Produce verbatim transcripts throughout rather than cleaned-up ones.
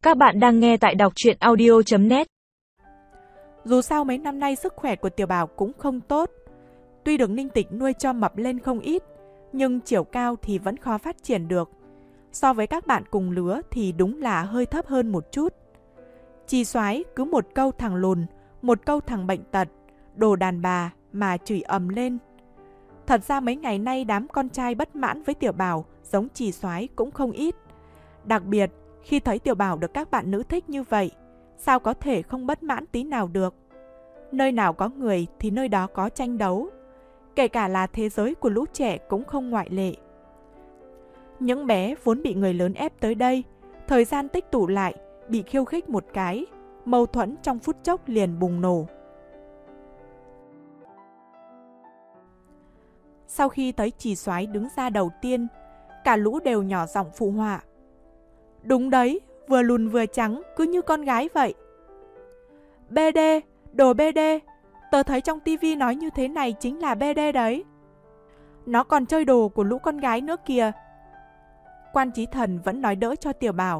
Các bạn đang nghe tại đọc truyện audio chấm net. Dù sao mấy năm nay sức khỏe của Tiểu Bảo cũng không tốt. Tuy được Ninh Tịch nuôi cho mập lên không ít, nhưng chiều cao thì vẫn khó phát triển được. So với các bạn cùng lứa thì đúng là hơi thấp hơn một chút. Chi Soái cứ một câu thằng lùn, một câu thằng bệnh tật, đồ đàn bà mà chửi ầm lên. Thật ra mấy ngày nay đám con trai bất mãn với Tiểu Bảo giống Chi Soái cũng không ít. Đặc biệt khi thấy Tiểu Bảo được các bạn nữ thích như vậy, sao có thể không bất mãn tí nào được. Nơi nào có người thì nơi đó có tranh đấu. Kể cả là thế giới của lũ trẻ cũng không ngoại lệ. Những bé vốn bị người lớn ép tới đây, thời gian tích tụ lại, bị khiêu khích một cái, mâu thuẫn trong phút chốc liền bùng nổ. Sau khi thấy Chi Soái đứng ra đầu tiên, cả lũ đều nhỏ giọng phụ họa. Đúng đấy, vừa lùn vừa trắng, cứ như con gái vậy. bê đê, đồ bê đê, tớ thấy trong tivi nói như thế này chính là bê đê đấy. Nó còn chơi đồ của lũ con gái nữa kìa. Quan Chí Thần vẫn nói đỡ cho Tiểu Bảo.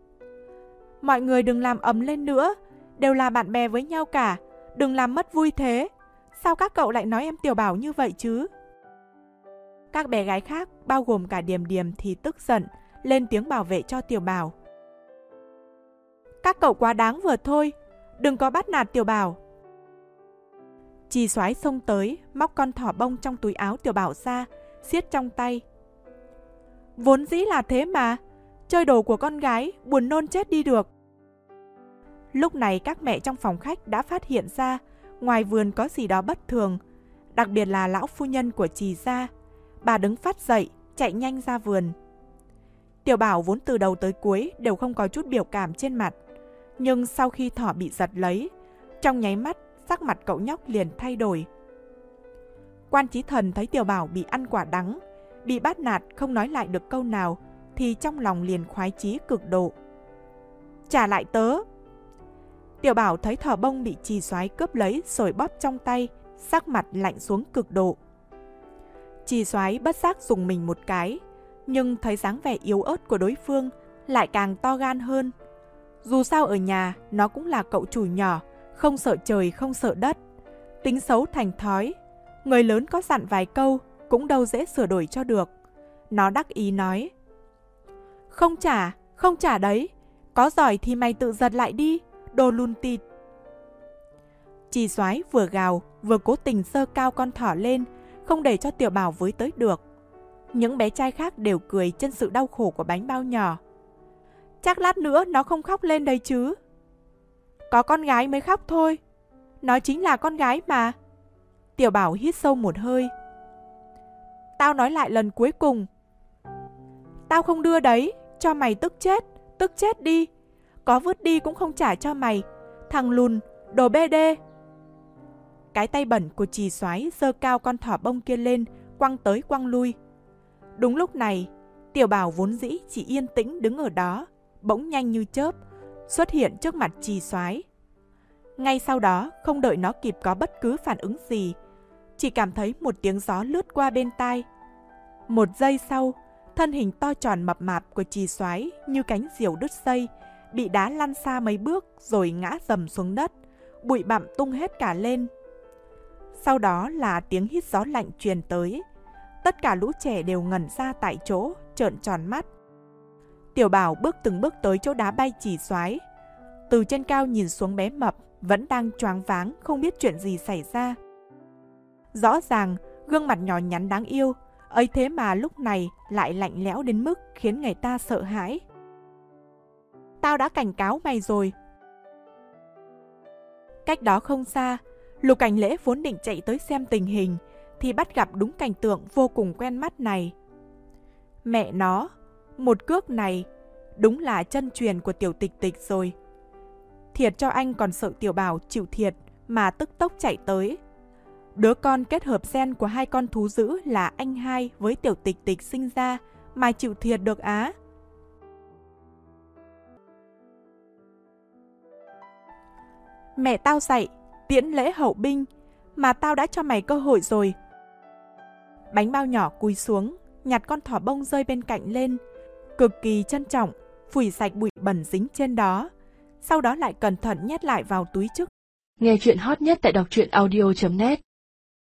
Mọi người đừng làm ầm lên nữa, đều là bạn bè với nhau cả, đừng làm mất vui thế. Sao các cậu lại nói em Tiểu Bảo như vậy chứ? Các bé gái khác, bao gồm cả Điềm Điềm thì tức giận, lên tiếng bảo vệ cho Tiểu Bảo. Các cậu quá đáng vừa thôi, đừng có bắt nạt Tiểu Bảo. Chi Soái xông tới, móc con thỏ bông trong túi áo Tiểu Bảo ra, siết trong tay. Vốn dĩ là thế mà, chơi đồ của con gái, buồn nôn chết đi được. Lúc này các mẹ trong phòng khách đã phát hiện ra, ngoài vườn có gì đó bất thường, đặc biệt là lão phu nhân của Trì gia. Bà đứng phát dậy, chạy nhanh ra vườn. Tiểu Bảo vốn từ đầu tới cuối đều không có chút biểu cảm trên mặt, nhưng sau khi thỏ bị giật lấy, trong nháy mắt sắc mặt cậu nhóc liền thay đổi. Quan Chí Thần thấy Tiểu Bảo bị ăn quả đắng, bị bắt nạt không nói lại được câu nào, thì trong lòng liền khoái chí cực độ. Trả lại tớ! Tiểu Bảo thấy thỏ bông bị Chi Soái cướp lấy rồi bóp trong tay, sắc mặt lạnh xuống cực độ. Chi Soái bất giác dùng mình một cái, nhưng thấy dáng vẻ yếu ớt của đối phương lại càng to gan hơn. Dù sao ở nhà nó cũng là cậu chủ nhỏ, không sợ trời không sợ đất. Tính xấu thành thói, người lớn có dặn vài câu cũng đâu dễ sửa đổi cho được. Nó đắc ý nói. Không trả, không trả đấy, có giỏi thì mày tự giật lại đi, đồ lùn tịt. Chi Soái vừa gào vừa cố tình giơ cao con thỏ lên, không để cho Tiểu Bảo với tới được. Những bé trai khác đều cười trên sự đau khổ của bánh bao nhỏ. Chắc lát nữa nó không khóc lên đấy chứ. Có con gái mới khóc thôi. Nó chính là con gái mà. Tiểu Bảo hít sâu một hơi. Tao nói lại lần cuối cùng. Tao không đưa đấy, cho mày tức chết, tức chết đi. Có vứt đi cũng không trả cho mày. Thằng lùn, đồ bê đê. Cái tay bẩn của Trì Soái giơ cao con thỏ bông kia lên, quăng tới quăng lui. Đúng lúc này, Tiểu Bảo vốn dĩ chỉ yên tĩnh đứng ở đó, bỗng nhanh như chớp, xuất hiện trước mặt Trì Soái. Ngay sau đó, không đợi nó kịp có bất cứ phản ứng gì, chỉ cảm thấy một tiếng gió lướt qua bên tai. Một giây sau, thân hình to tròn mập mạp của Trì Soái như cánh diều đứt dây, bị đá lăn xa mấy bước rồi ngã rầm xuống đất, bụi bặm tung hết cả lên. Sau đó là tiếng hít gió lạnh truyền tới. Tất cả lũ trẻ đều ngẩn ra tại chỗ, trợn tròn mắt. Tiểu Bảo bước từng bước tới chỗ đá bay Trì Soái. Từ trên cao nhìn xuống bé mập, vẫn đang choáng váng, không biết chuyện gì xảy ra. Rõ ràng, gương mặt nhỏ nhắn đáng yêu, ấy thế mà lúc này lại lạnh lẽo đến mức khiến người ta sợ hãi. Tao đã cảnh cáo mày rồi. Cách đó không xa, Lục Cảnh Lễ vốn định chạy tới xem tình hình, thì bắt gặp đúng cảnh tượng vô cùng quen mắt này. Mẹ nó, một cước này, đúng là chân truyền của Tiểu Tịch Tịch rồi. Thiệt cho anh còn sợ Tiểu Bảo chịu thiệt mà tức tốc chạy tới. Đứa con kết hợp gen của hai con thú dữ là anh hai với Tiểu Tịch Tịch sinh ra mà chịu thiệt được á. Mẹ tao dạy, tiễn lễ hậu binh, mà tao đã cho mày cơ hội rồi. Bánh bao nhỏ cúi xuống, nhặt con thỏ bông rơi bên cạnh lên, cực kỳ trân trọng, phủi sạch bụi bẩn dính trên đó, sau đó lại cẩn thận nhét lại vào túi trước. Nghe chuyện hot nhất tại đọc truyện audio chấm net.